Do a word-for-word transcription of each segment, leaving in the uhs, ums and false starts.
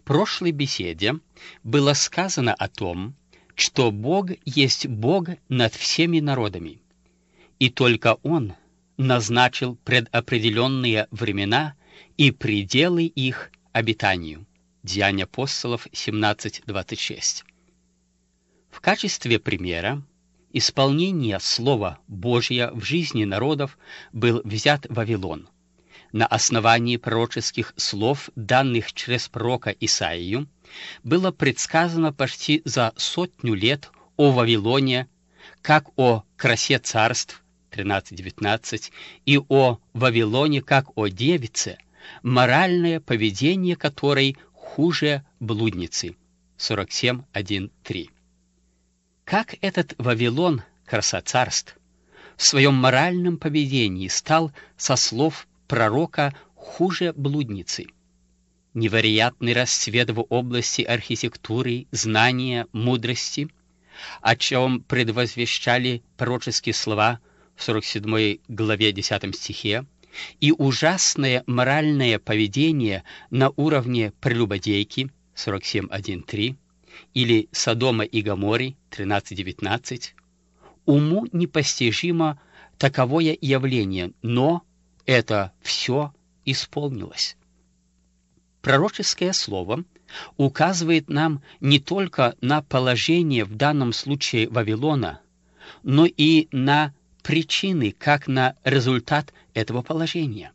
прошлой беседе было сказано о том, что Бог есть Бог над всеми народами, и только Он назначил предопределенные времена и пределы их обитанию. Деяния апостолов семнадцать двадцать шесть. В качестве примера исполнения Слова Божия в жизни народов был взят Вавилон. На основании пророческих слов, данных через пророка Исаию, было предсказано почти за сотню лет о Вавилоне, как о красе царств, тринадцать девятнадцать, и о Вавилоне, как о девице, моральное поведение которой хуже блудницы, сорок семь один три. Как этот Вавилон, краса царств, в своем моральном поведении стал, со слов пророка, хуже блудницы. Невероятный расцвет в области архитектуры, знания, мудрости, о чем предвозвещали пророческие слова в сорок седьмой главе десятом стихе, и ужасное моральное поведение на уровне прелюбодейки, сорок семь один три, или Содома и Гоморры, тринадцать девятнадцать, уму непостижимо таковое явление, но это все исполнилось. Пророческое слово указывает нам не только на положение в данном случае Вавилона, но и на причины, как на результат этого положения.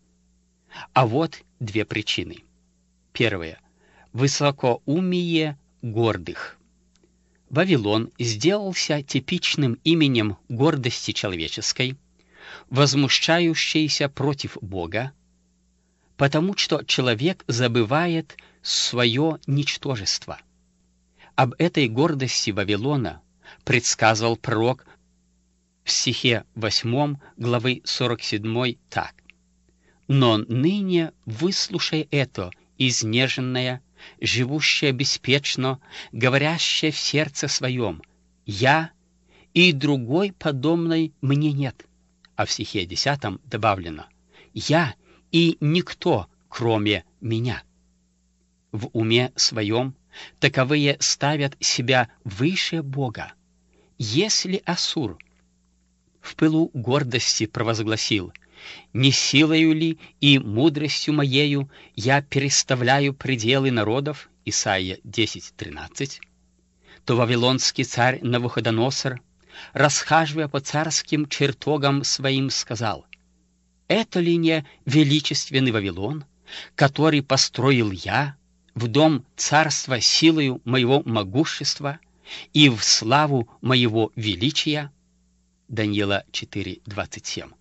А вот две причины. Первое. Высокоумие гордых. Вавилон сделался типичным именем гордости человеческой, возмущающейся против Бога, потому что человек забывает свое ничтожество. Об этой гордости Вавилона предсказывал пророк в стихе восьмом главы сорок седьмой так: «Но ныне выслушай это, изнеженное, живущее беспечно, говорящее в сердце своем: я и другой подобной мне нет». А в стихе десятом добавлено: «Я и никто, кроме меня». В уме своем таковые ставят себя выше Бога. Если Ассур в пылу гордости провозгласил: «Не силою ли и мудростью моею я переставляю пределы народов», Исайя десять тринадцать, то вавилонский царь Навуходоносор, расхаживая по царским чертогам своим, сказал: «Это ли не величественный Вавилон, который построил я в дом царства силою моего могущества и в славу моего величия?» Даниила четыре двадцать семь.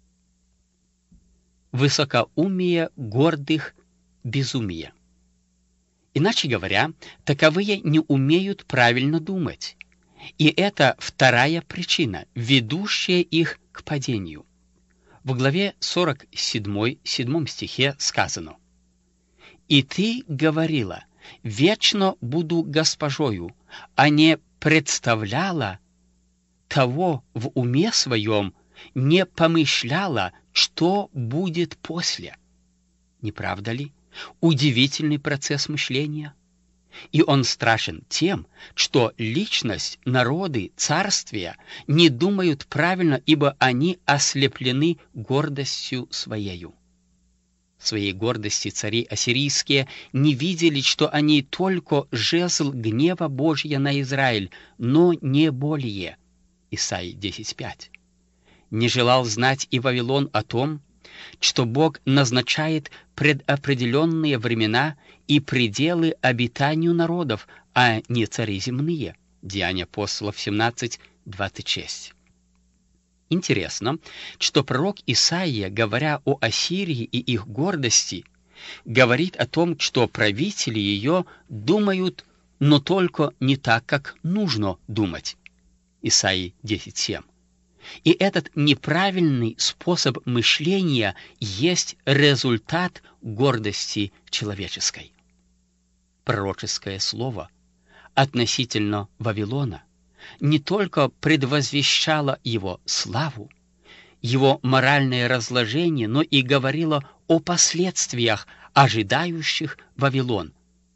Высокоумие гордых — безумие. Иначе говоря, таковые не умеют правильно думать. И это вторая причина, ведущая их к падению. В главе сорок седьмой, седьмом стихе сказано: «И ты говорила: вечно буду госпожою, а не представляла того в уме своем, не помышляла, что будет после». Не правда ли? Удивительный процесс мышления. И он страшен тем, что личность, народы, царствия не думают правильно, ибо они ослеплены гордостью своею. Своей гордости цари ассирийские не видели, что они только жезл гнева Божия на Израиль, но не более. Исайя десять пять. Не желал знать и Вавилон о том, что Бог назначает предопределенные времена и пределы обитанию народов, а не цари земные. Деяния апостолов семнадцать двадцать шесть. Интересно, что пророк Исаия, говоря о Ассирии и их гордости, говорит о том, что правители ее думают, но только не так, как нужно думать. Исаия десять семь. И этот неправильный способ мышления есть результат гордости человеческой. Пророческое слово относительно Вавилона не только предвозвещало его славу, его моральное разложение, но и говорило о последствиях, ожидающих Вавилон.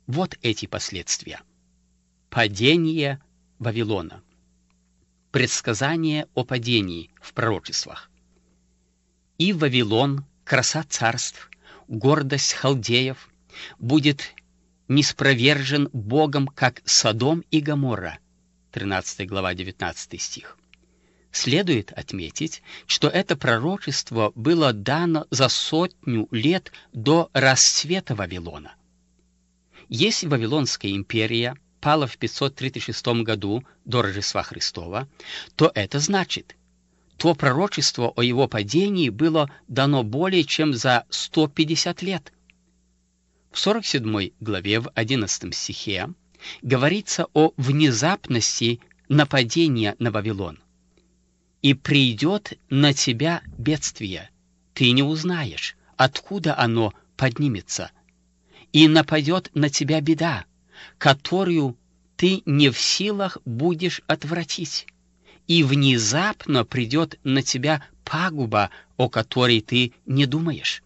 Вот эти последствия. Падение Вавилона. Предсказание о падении в пророчествах. «И Вавилон, краса царств, гордость халдеев, будет ниспровержен Богом, как Содом и Гоморра». тринадцатая глава, девятнадцатый стих. Следует отметить, что это пророчество было дано за сотню лет до расцвета Вавилона. Если Вавилонская империя пала в пятьсот тридцать шестом году до Рождества Христова, то это значит, то пророчество о его падении было дано более чем за сто пятьдесят лет. В сорок седьмой главе в одиннадцатом стихе говорится о внезапности нападения на Вавилон. «И придет на тебя бедствие, ты не узнаешь, откуда оно поднимется, и нападет на тебя беда, которую ты не в силах будешь отвратить, и внезапно придет на тебя пагуба, о которой ты не думаешь».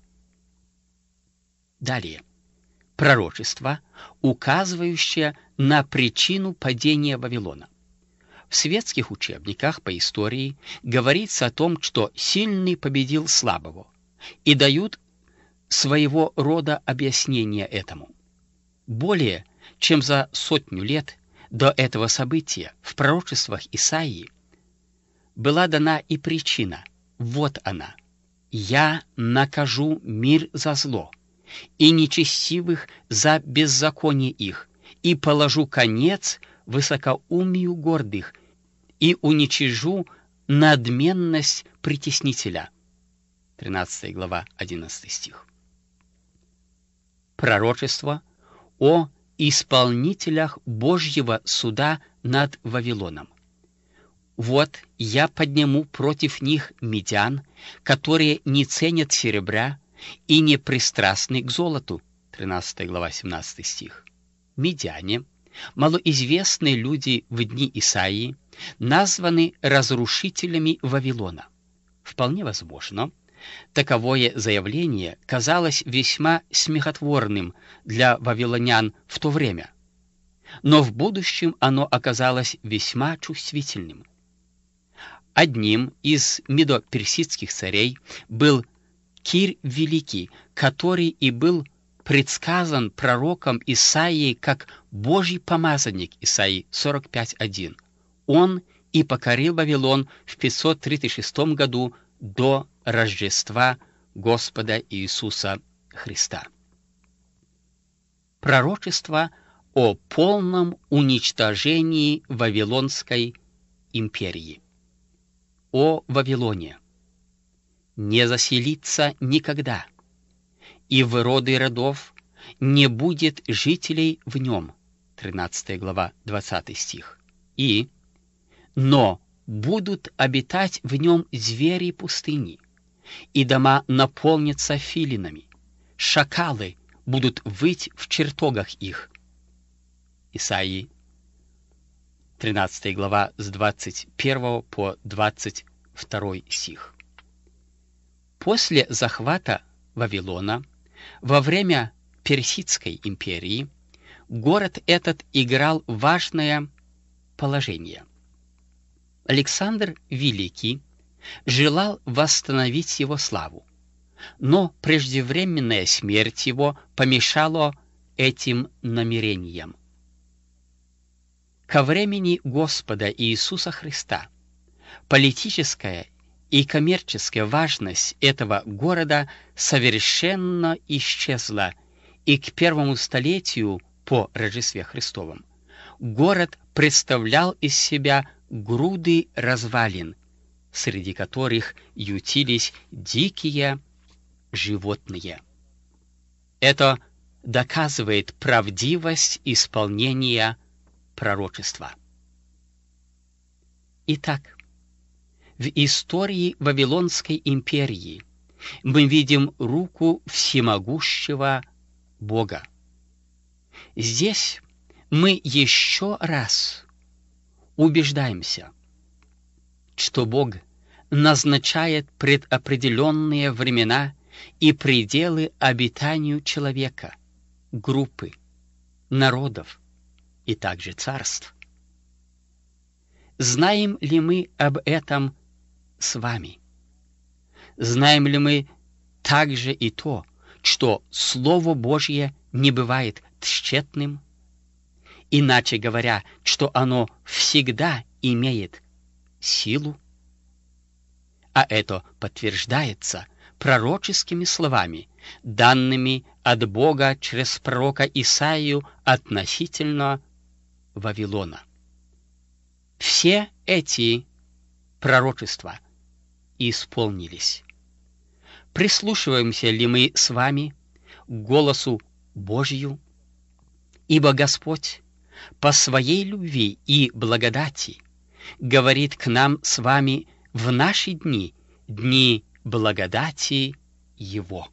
Далее. Пророчество, указывающее на причину падения Вавилона. В светских учебниках по истории говорится о том, что сильный победил слабого, и дают своего рода объяснение этому. Более чем за сотню лет до этого события в пророчествах Исаии была дана и причина. Вот она. «Я накажу мир за зло, и нечестивых за беззаконие их, и положу конец высокоумию гордых, и уничижу надменность притеснителя». тринадцатая глава, одиннадцатый стих. Пророчество о исполнителях Божьего суда над Вавилоном. «Вот я подниму против них медян, которые не ценят серебра и не пристрастны к золоту». тринадцатая глава, семнадцатый стих. Медяне, малоизвестные люди в дни Исаии, названы разрушителями Вавилона. Вполне возможно, таковое заявление казалось весьма смехотворным для вавилонян в то время, но в будущем оно оказалось весьма чувствительным. Одним из медоперсидских царей был Кир Великий, который и был предсказан пророком Исаией как Божий помазанник, Исаии сорок пять один. Он и покорил Вавилон в пятьсот тридцать шестом году до Рождества Господа Иисуса Христа. Пророчество о полном уничтожении Вавилонской империи. О Вавилоне. Не заселится никогда, и в роды родов не будет жителей в нем. тринадцатая глава, двадцатый стих. И «но будут обитать в нем звери пустыни, и дома наполнятся филинами, шакалы будут выть в чертогах их». Исаии, тринадцатая глава, с двадцать первого по двадцать второй стих. После захвата Вавилона во время Персидской империи город этот играл важное положение. Александр Великий желал восстановить его славу, но преждевременная смерть его помешала этим намерениям. Ко времени Господа Иисуса Христа политическая и коммерческая важность этого города совершенно исчезла, и к первому столетию по Рождестве Христовом город представлял из себя груды развалин, среди которых ютились дикие животные. Это доказывает правдивость исполнения пророчества. Итак, в истории Вавилонской империи мы видим руку всемогущего Бога. Здесь мы еще раз убеждаемся, что Бог назначает предопределенные времена и пределы обитанию человека, группы, народов и также царств. Знаем ли мы об этом с вами? Знаем ли мы также и то, что Слово Божье не бывает тщетным? Иначе говоря, что оно всегда имеет силу? А это подтверждается пророческими словами, данными от Бога через пророка Исаию относительно Вавилона. Все эти пророчества исполнились. Прислушиваемся ли мы с вами к голосу Божью? Ибо Господь по своей любви и благодати говорит к нам с вами в наши дни, дни благодати Его.